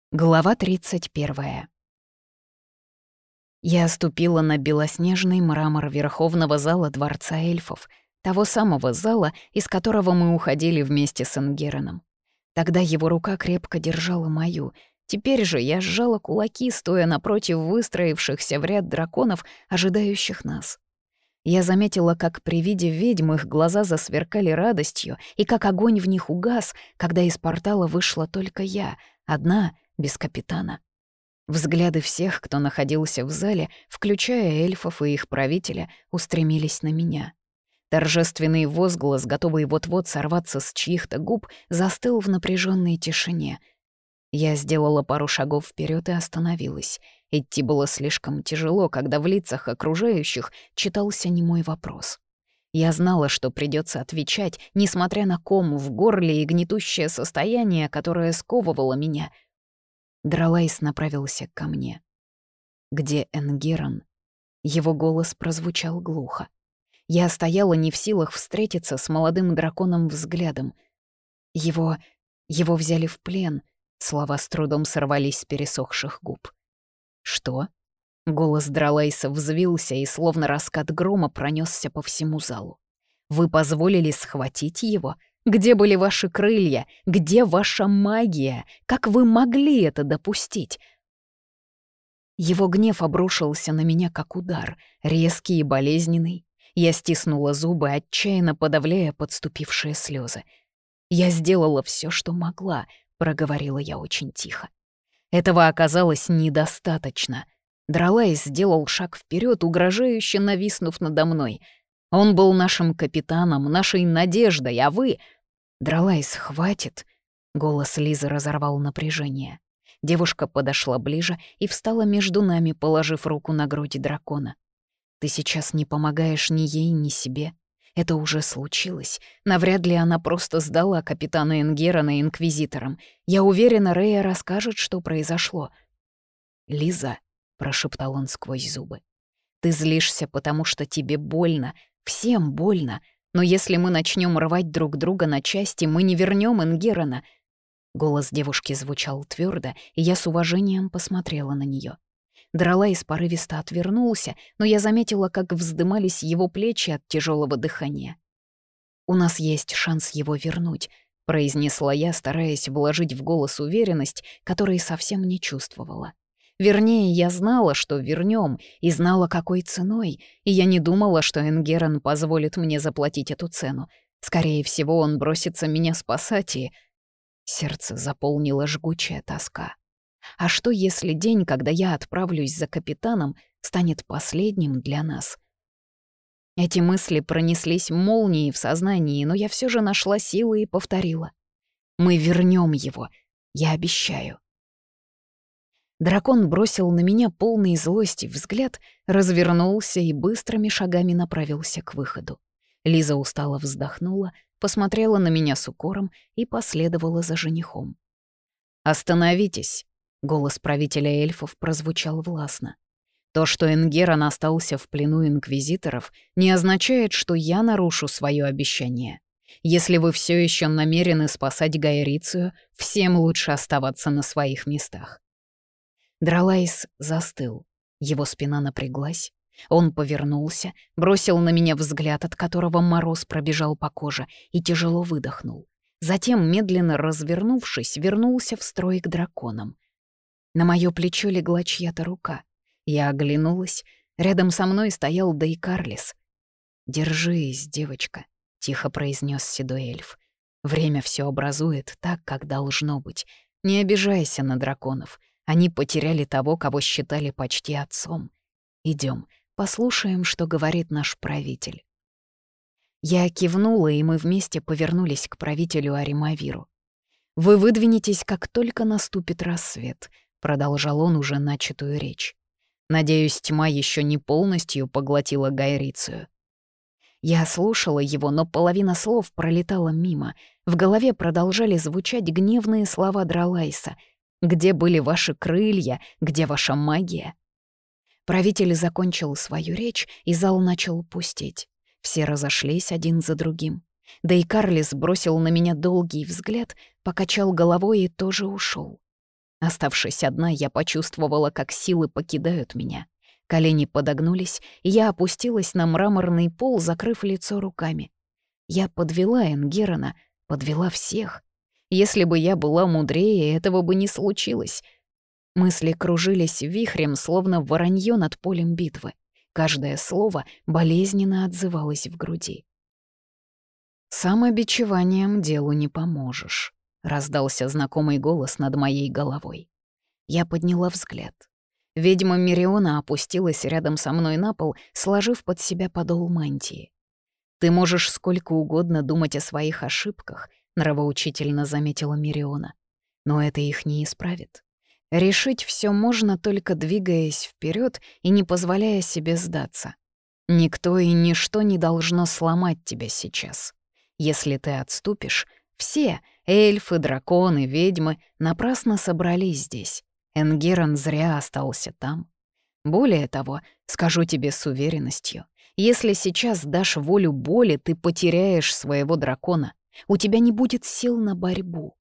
Глава 31. Я ступила на белоснежный мрамор Верховного зала Дворца эльфов, того самого зала, из которого мы уходили вместе с Энгераном. Тогда его рука крепко держала мою. Теперь же я сжала кулаки, стоя напротив выстроившихся в ряд драконов, ожидающих нас. Я заметила, как при виде ведьм их глаза засверкали радостью, и как огонь в них угас, когда из портала вышла только я, одна, без капитана. Взгляды всех, кто находился в зале, включая эльфов и их правителя, устремились на меня. Торжественный возглас, готовый вот-вот сорваться с чьих-то губ, застыл в напряженной тишине. Я сделала пару шагов вперед и остановилась. Идти было слишком тяжело, когда в лицах окружающих читался немой вопрос. Я знала, что придется отвечать, несмотря на ком в горле и гнетущее состояние, которое сковывало меня. Дралайс направился ко мне. «Где Энгеран?» Его голос прозвучал глухо. Я стояла не в силах встретиться с молодым драконом взглядом. Его взяли в плен. Слова с трудом сорвались с пересохших губ. «Что?» Голос Дралайса взвился и словно раскат грома пронесся по всему залу. «Вы позволили схватить его? Где были ваши крылья? Где ваша магия? Как вы могли это допустить?» Его гнев обрушился на меня как удар, резкий и болезненный. Я стиснула зубы, отчаянно подавляя подступившие слезы. «Я сделала все, что могла», — проговорила я очень тихо. Этого оказалось недостаточно. Дралайс сделал шаг вперед, угрожающе нависнув надо мной. Он был нашим капитаном, нашей надеждой, а вы... «Дралайс, хватит!» — голос Лизы разорвал напряжение. Девушка подошла ближе и встала между нами, положив руку на грудь дракона. «Ты сейчас не помогаешь ни ей, ни себе. Это уже случилось. Навряд ли она просто сдала капитана Энгерана инквизиторам. Я уверена, Рея расскажет, что произошло». «Лиза», — прошептал он сквозь зубы, — «ты злишься, потому что тебе больно, всем больно. Но если мы начнем рвать друг друга на части, мы не вернем Энгерана». Голос девушки звучал твердо, и я с уважением посмотрела на нее. Дралайс порывисто отвернулся, но я заметила, как вздымались его плечи от тяжелого дыхания. «У нас есть шанс его вернуть», — произнесла я, стараясь вложить в голос уверенность, которой совсем не чувствовала. Вернее, я знала, что вернем, и знала, какой ценой, и я не думала, что Энгеран позволит мне заплатить эту цену. Скорее всего, он бросится меня спасать, и... Сердце заполнила жгучая тоска. А что, если день, когда я отправлюсь за капитаном, станет последним для нас? Эти мысли пронеслись молнией в сознании, но я все же нашла силы и повторила. «Мы вернем его, я обещаю». Дракон бросил на меня полный злости взгляд, развернулся и быстрыми шагами направился к выходу. Лиза устало вздохнула, посмотрела на меня с укором и последовала за женихом. «Остановитесь!» — голос правителя эльфов прозвучал властно. «То, что Энгеран остался в плену инквизиторов, не означает, что я нарушу свое обещание. Если вы все еще намерены спасать Гайрицию, всем лучше оставаться на своих местах». Дралайс застыл, его спина напряглась. Он повернулся, бросил на меня взгляд, от которого мороз пробежал по коже, и тяжело выдохнул. Затем, медленно развернувшись, вернулся в строй к драконам. На моё плечо легла чья-то рука. Я оглянулась. Рядом со мной стоял Дейкарлис. «Держись, девочка», — тихо произнес седой эльф. «Время все образует так, как должно быть. Не обижайся на драконов. Они потеряли того, кого считали почти отцом. Идем, послушаем, что говорит наш правитель». Я кивнула, и мы вместе повернулись к правителю Аримавиру. «Вы выдвинетесь, как только наступит рассвет», — продолжал он уже начатую речь. «Надеюсь, тьма еще не полностью поглотила Гайрицию». Я слушала его, но половина слов пролетала мимо. В голове продолжали звучать гневные слова Дралайса. «Где были ваши крылья? Где ваша магия?» Правитель закончил свою речь, и зал начал пустеть. Все разошлись один за другим. Да и Карлис бросил на меня долгий взгляд, покачал головой и тоже ушел. Оставшись одна, я почувствовала, как силы покидают меня. Колени подогнулись, и я опустилась на мраморный пол, закрыв лицо руками. Я подвела Энгерона, подвела всех. Если бы я была мудрее, этого бы не случилось. Мысли кружились вихрем, словно вороньё над полем битвы. Каждое слово болезненно отзывалось в груди. «Самобичеванием делу не поможешь», — раздался знакомый голос над моей головой. Я подняла взгляд. Ведьма Мириона опустилась рядом со мной на пол, сложив под себя подол мантии. «Ты можешь сколько угодно думать о своих ошибках», — нравоучительно заметила Мириона. «Но это их не исправит. Решить все можно, только двигаясь вперед и не позволяя себе сдаться. Никто и ничто не должно сломать тебя сейчас. Если ты отступишь, все — эльфы, драконы, ведьмы — напрасно собрались здесь. Энгерон зря остался там. Более того, скажу тебе с уверенностью, если сейчас дашь волю боли, ты потеряешь своего дракона. У тебя не будет сил на борьбу».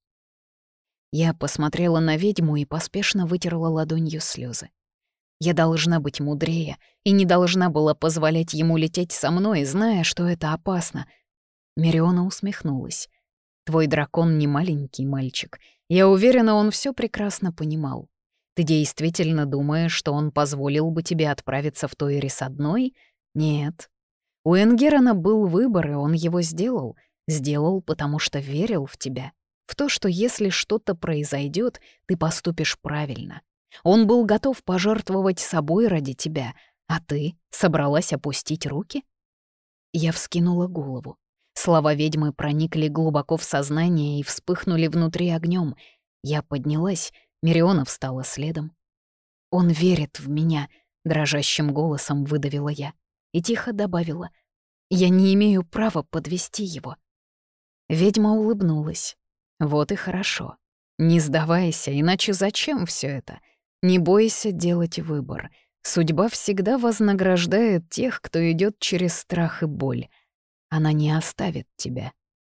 Я посмотрела на ведьму и поспешно вытерла ладонью слезы. Я должна быть мудрее и не должна была позволять ему лететь со мной, зная, что это опасно. Мириона усмехнулась. «Твой дракон не маленький мальчик. Я уверена, он все прекрасно понимал. Ты действительно думаешь, что он позволил бы тебе отправиться в Тойрис одной? Нет. У Энгерона был выбор, и он его сделал. Сделал, потому что верил в тебя. В то, что если что-то произойдет, ты поступишь правильно. Он был готов пожертвовать собой ради тебя, а ты собралась опустить руки?» Я вскинула голову. Слова ведьмы проникли глубоко в сознание и вспыхнули внутри огнем. Я поднялась, Мириона встала следом. «Он верит в меня», — дрожащим голосом выдавила я и тихо добавила. «Я не имею права подвести его». Ведьма улыбнулась. «Вот и хорошо. Не сдавайся, иначе зачем все это? Не бойся делать выбор. Судьба всегда вознаграждает тех, кто идет через страх и боль. Она не оставит тебя».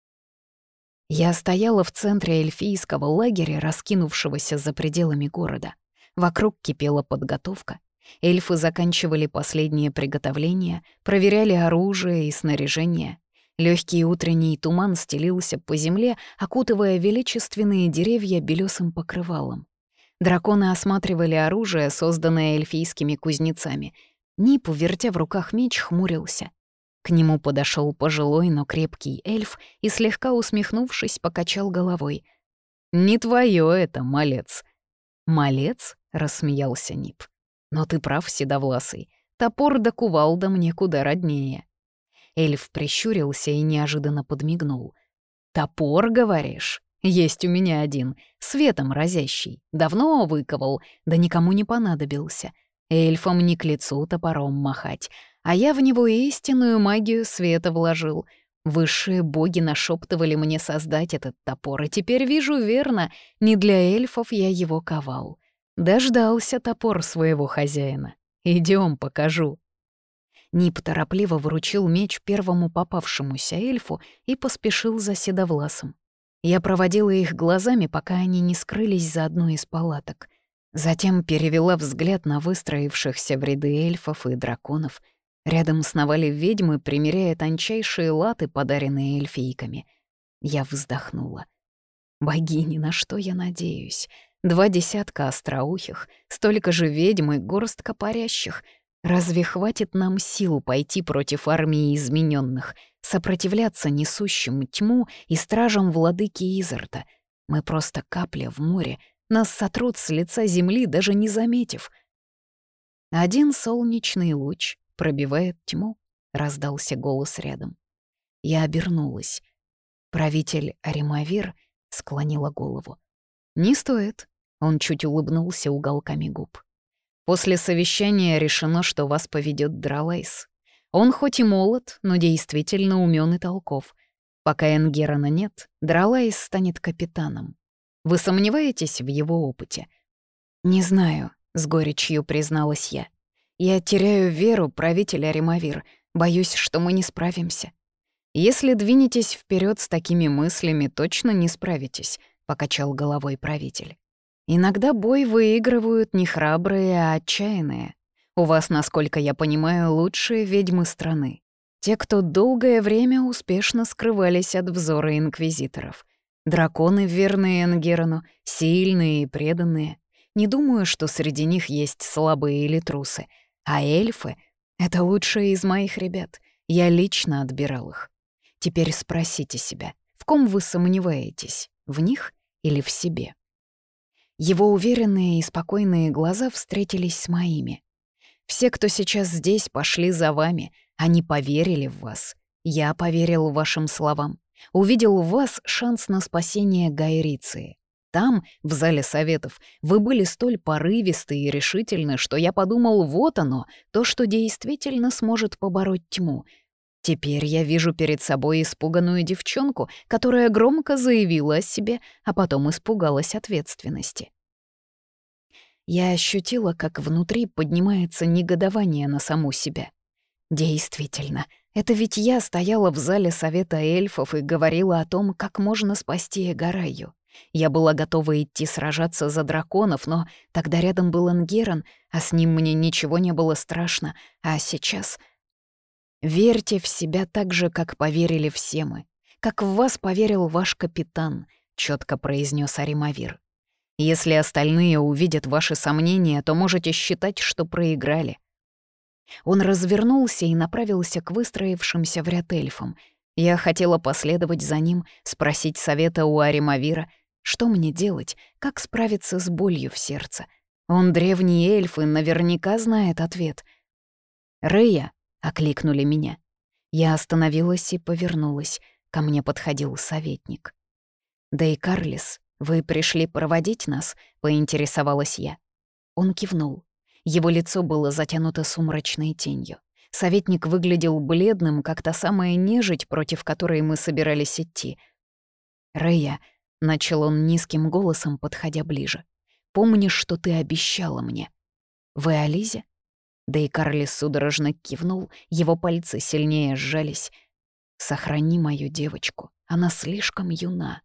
Я стояла в центре эльфийского лагеря, раскинувшегося за пределами города. Вокруг кипела подготовка. Эльфы заканчивали последние приготовления, проверяли оружие и снаряжение. Легкий утренний туман стелился по земле, окутывая величественные деревья белесым покрывалом. Драконы осматривали оружие, созданное эльфийскими кузнецами. Нип, вертя в руках меч, хмурился. К нему подошел пожилой, но крепкий эльф и, слегка усмехнувшись, покачал головой. «Не твое это, малец». «Малец?» — рассмеялся Нип. «Но ты прав, седовласый. Топор да кувалда мне куда роднее». Эльф прищурился и неожиданно подмигнул. «Топор, говоришь? Есть у меня один, светом разящий. Давно выковал, да никому не понадобился. Эльфам не к лицу топором махать, а я в него истинную магию света вложил. Высшие боги нашептывали мне создать этот топор, и теперь вижу верно, не для эльфов я его ковал. Дождался топор своего хозяина. Идем, покажу». Нип торопливо вручил меч первому попавшемуся эльфу и поспешил за седовласом. Я проводила их глазами, пока они не скрылись за одной из палаток. Затем перевела взгляд на выстроившихся в ряды эльфов и драконов. Рядом сновали ведьмы, примеряя тончайшие латы, подаренные эльфийками. Я вздохнула. Богини, на что я надеюсь? 2 десятка остроухих, столько же ведьм и горстка парящих. Разве хватит нам сил пойти против армии измененных, сопротивляться несущим тьму и стражам владыки Изарта? Мы просто капля в море, нас сотрут с лица земли, даже не заметив. «Один солнечный луч пробивает тьму», — раздался голос рядом. Я обернулась. Правитель Аримавир склонила голову. «Не стоит», — он чуть улыбнулся уголками губ. «После совещания решено, что вас поведет Дралайс. Он хоть и молод, но действительно умён и толков. Пока Энгерона нет, Дралайс станет капитаном. Вы сомневаетесь в его опыте?» «Не знаю», — с горечью призналась я. «Я теряю веру, правитель Аримавир. Боюсь, что мы не справимся». «Если двинетесь вперед с такими мыслями, точно не справитесь», — покачал головой правитель. Иногда бой выигрывают не храбрые, а отчаянные. У вас, насколько я понимаю, лучшие ведьмы страны. Те, кто долгое время успешно скрывались от взора инквизиторов. Драконы, верные Энгерану, сильные и преданные. Не думаю, что среди них есть слабые или трусы. А эльфы — это лучшие из моих ребят. Я лично отбирал их. Теперь спросите себя, в ком вы сомневаетесь, в них или в себе? Его уверенные и спокойные глаза встретились с моими. Все, кто сейчас здесь, пошли за вами. Они поверили в вас. Я поверил вашим словам. Увидел в вас шанс на спасение Гайриции. Там, в зале советов, вы были столь порывисты и решительны, что я подумал, вот оно, то, что действительно сможет побороть тьму. Теперь я вижу перед собой испуганную девчонку, которая громко заявила о себе, а потом испугалась ответственности. Я ощутила, как внутри поднимается негодование на саму себя. Действительно, это ведь я стояла в зале совета эльфов и говорила о том, как можно спасти Эгараю. Я была готова идти сражаться за драконов, но тогда рядом был Энгеран, а с ним мне ничего не было страшно, а сейчас... Верьте в себя так же, как поверили все мы, как в вас поверил ваш капитан, четко произнес Аримавир. Если остальные увидят ваши сомнения, то можете считать, что проиграли. Он развернулся и направился к выстроившимся в ряд эльфам. Я хотела последовать за ним, спросить совета у Аримавира, что мне делать, как справиться с болью в сердце. Он древний эльф и наверняка знает ответ. «Рэя!» — окликнули меня. Я остановилась и повернулась. Ко мне подходил советник. «Да и Карлис, вы пришли проводить нас?» — поинтересовалась я. Он кивнул. Его лицо было затянуто сумрачной тенью. Советник выглядел бледным, как та самая нежить, против которой мы собирались идти. «Рэя», — начал он низким голосом, подходя ближе, — «помнишь, что ты обещала мне?» «Вы о Лизе?» Да и Карлис судорожно кивнул, его пальцы сильнее сжались. «Сохрани мою девочку, она слишком юна».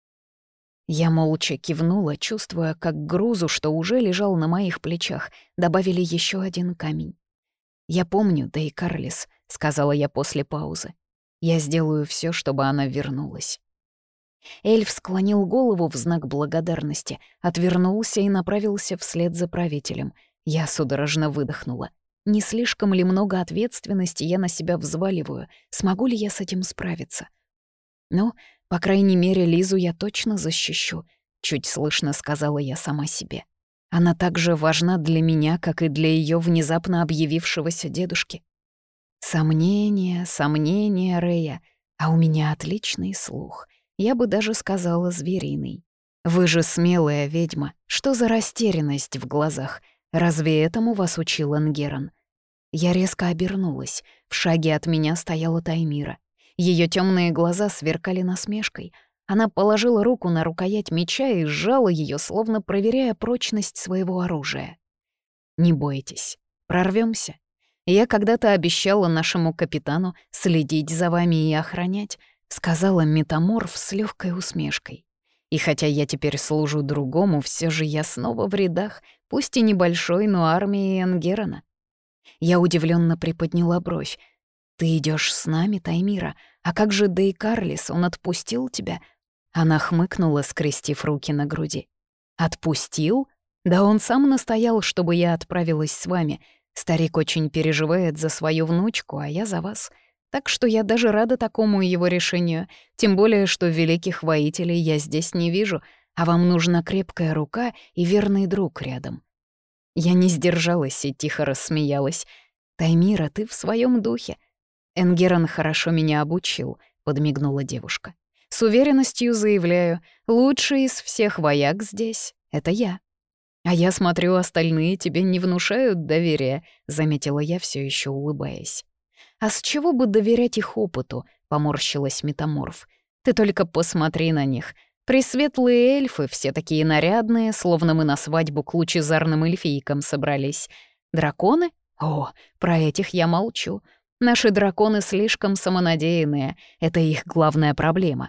Я молча кивнула, чувствуя, как к грузу, что уже лежал на моих плечах, добавили еще один камень. «Я помню, да и Карлис», — сказала я после паузы. «Я сделаю все, чтобы она вернулась». Эльф склонил голову в знак благодарности, отвернулся и направился вслед за правителем. Я судорожно выдохнула. Не слишком ли много ответственности я на себя взваливаю? Смогу ли я с этим справиться? Ну, по крайней мере, Лизу я точно защищу, чуть слышно сказала я сама себе. Она так же важна для меня, как и для ее внезапно объявившегося дедушки. Сомнения, сомнения, Рэя, а у меня отличный слух. Я бы даже сказала звериный. Вы же смелая ведьма, что за растерянность в глазах? Разве этому вас учил Энгеран? Я резко обернулась. В шаге от меня стояла Таймира. Ее темные глаза сверкали насмешкой. Она положила руку на рукоять меча и сжала ее, словно проверяя прочность своего оружия. «Не бойтесь, прорвемся. Я когда-то обещала нашему капитану следить за вами и охранять», — сказала метаморф с легкой усмешкой. «И хотя я теперь служу другому, все же я снова в рядах, пусть и небольшой, но армии Энгерана». Я удивленно приподняла бровь. «Ты идешь с нами, Таймира? А как же Дей Карлис, он отпустил тебя?» Она хмыкнула, скрестив руки на груди. «Отпустил? Да он сам настоял, чтобы я отправилась с вами. Старик очень переживает за свою внучку, а я за вас. Так что я даже рада такому его решению, тем более, что великих воителей я здесь не вижу, а вам нужна крепкая рука и верный друг рядом». Я не сдержалась и тихо рассмеялась. «Таймира, ты в своем духе. Энгеран хорошо меня обучил», — подмигнула девушка. «С уверенностью заявляю, лучший из всех вояк здесь — это я». «А я смотрю, остальные тебе не внушают доверия», — заметила я, все еще улыбаясь. «А с чего бы доверять их опыту?» — поморщилась метаморф. «Ты только посмотри на них. Пресветлые эльфы, все такие нарядные, словно мы на свадьбу к лучезарным эльфийкам собрались. Драконы? О, про этих я молчу. Наши драконы слишком самонадеянные, это их главная проблема.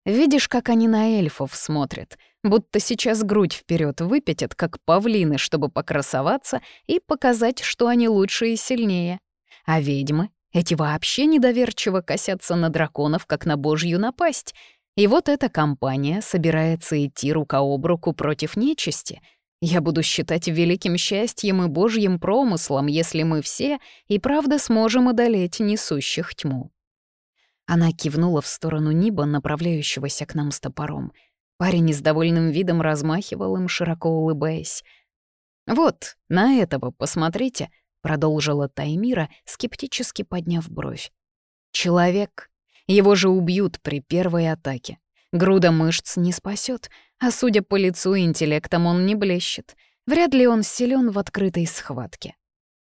Видишь, как они на эльфов смотрят, будто сейчас грудь вперед выпятят, как павлины, чтобы покрасоваться и показать, что они лучше и сильнее. А ведьмы, эти вообще недоверчиво косятся на драконов, как на божью напасть. И вот эта компания собирается идти рука об руку против нечисти. Я буду считать великим счастьем и божьим промыслом, если мы все и правда сможем одолеть несущих тьму. Она кивнула в сторону Ниба, направляющегося к нам с топором. Парень с довольным видом размахивал им, широко улыбаясь. «Вот, на этого посмотрите», — продолжила Таймира, скептически подняв бровь. «Человек. Его же убьют при первой атаке. Груда мышц не спасет, а судя по лицу, интеллектом он не блещет. Вряд ли он силен в открытой схватке».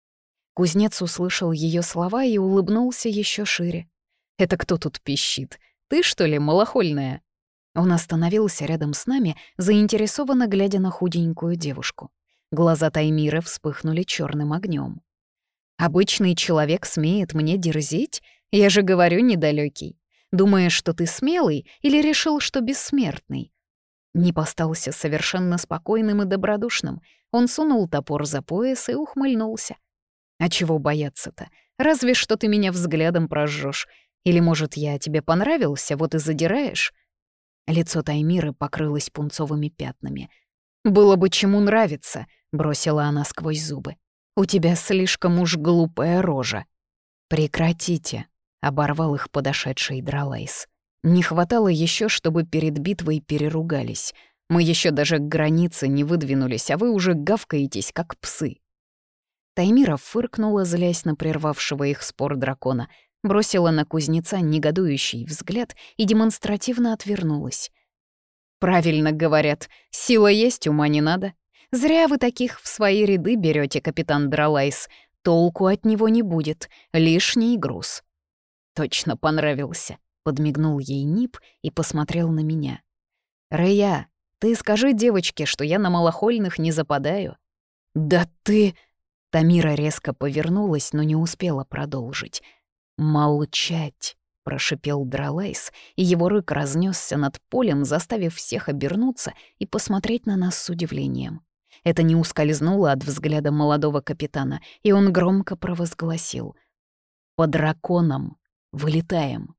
Кузнец услышал ее слова и улыбнулся еще шире. «Это кто тут пищит? Ты, что ли, малохольная?» Он остановился рядом с нами, заинтересованно глядя на худенькую девушку. Глаза Таймиры вспыхнули черным огнем. «Обычный человек смеет мне дерзить? Я же говорю, недалекий. Думаешь, что ты смелый или решил, что бессмертный?» Нип остался совершенно спокойным и добродушным. Он сунул топор за пояс и ухмыльнулся. «А чего бояться-то? Разве что ты меня взглядом прожжешь. Или, может, я тебе понравился, вот и задираешь?» Лицо Таймиры покрылось пунцовыми пятнами. «Было бы чему нравиться», — бросила она сквозь зубы. «У тебя слишком уж глупая рожа». «Прекратите», — оборвал их подошедший Дралайс. «Не хватало еще, чтобы перед битвой переругались. Мы еще даже к границе не выдвинулись, а вы уже гавкаетесь, как псы». Таймира фыркнула, злясь на прервавшего их спор дракона, бросила на кузнеца негодующий взгляд и демонстративно отвернулась. «Правильно говорят, сила есть, ума не надо. Зря вы таких в свои ряды берете, капитан Дралайс. Толку от него не будет, лишний груз». «Точно понравился», — подмигнул ей Нип и посмотрел на меня. «Рэя, ты скажи девочке, что я на малохольных не западаю». «Да ты...» Тамира резко повернулась, но не успела продолжить. «Молчать!» — прошипел Дралайс, и его рык разнесся над полем, заставив всех обернуться и посмотреть на нас с удивлением. Это не ускользнуло от взгляда молодого капитана, и он громко провозгласил: «По драконам! Вылетаем!»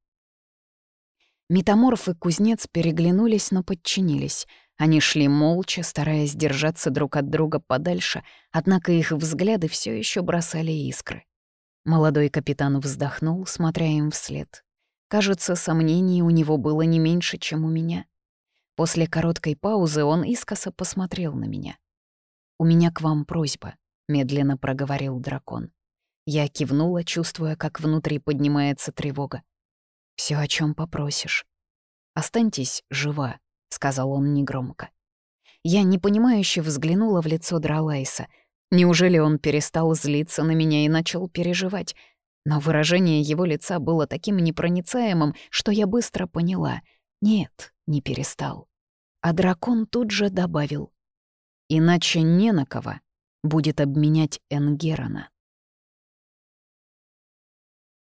Метаморф и кузнец переглянулись, но подчинились. Они шли молча, стараясь держаться друг от друга подальше, однако их взгляды все еще бросали искры. Молодой капитан вздохнул, смотря им вслед. Кажется, сомнений у него было не меньше, чем у меня. После короткой паузы он искоса посмотрел на меня. «У меня к вам просьба», — медленно проговорил дракон. Я кивнула, чувствуя, как внутри поднимается тревога. «Всё, о чём попросишь». «Останьтесь жива», — сказал он негромко. Я непонимающе взглянула в лицо Дралайса. Неужели он перестал злиться на меня и начал переживать? Но выражение его лица было таким непроницаемым, что я быстро поняла. Нет, не перестал. А дракон тут же добавил: «Иначе не на кого будет обменять Энгерона».